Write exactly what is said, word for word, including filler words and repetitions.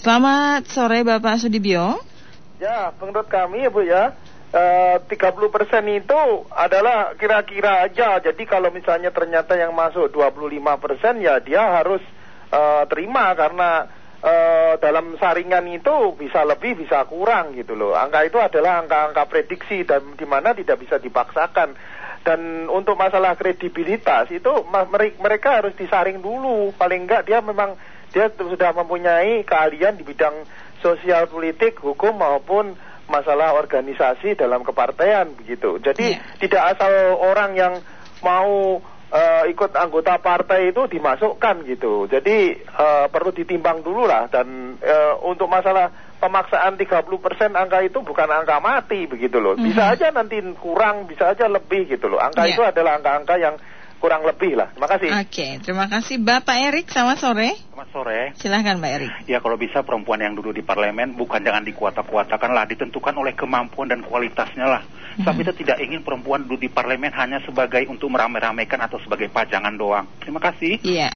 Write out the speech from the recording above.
Selamat sore Bapak Sudibyo. Ya, menurut kami ya Bu ya, Uh, tiga puluh persen itu adalah kira-kira aja. Jadi kalau misalnya ternyata yang masuk dua puluh lima persen ya dia harus uh, terima karena uh, dalam saringan itu bisa lebih bisa kurang gitu loh. Angka itu adalah angka-angka prediksi dan di mana tidak bisa dipaksakan. Dan untuk masalah kredibilitas itu mereka harus disaring dulu. Paling enggak dia memang dia sudah mempunyai keahlian di bidang sosial politik, hukum maupun masalah organisasi dalam kepartaian begitu. Jadi yeah. tidak asal orang yang mau uh, ikut anggota partai itu dimasukkan gitu. Jadi uh, perlu ditimbang dulu lah. Dan uh, untuk masalah pemaksaan tiga puluh persen angka itu bukan angka mati begitu loh. Bisa mm-hmm. aja nanti kurang, bisa aja lebih gitu loh. Angka yeah. itu adalah angka-angka yang kurang lebih lah. Terima kasih. Oke, okay, terima kasih Bapak Erik. Selamat sore. Selamat sore. Silahkan Pak Erik. Ya kalau bisa perempuan yang duduk di parlemen bukan jangan dikuata-kuatakan lah, ditentukan oleh kemampuan dan kualitasnya lah. Mm-hmm. Tapi kita tidak ingin perempuan duduk di parlemen hanya sebagai untuk merame-ramekan atau sebagai pajangan doang. Terima kasih. Iya.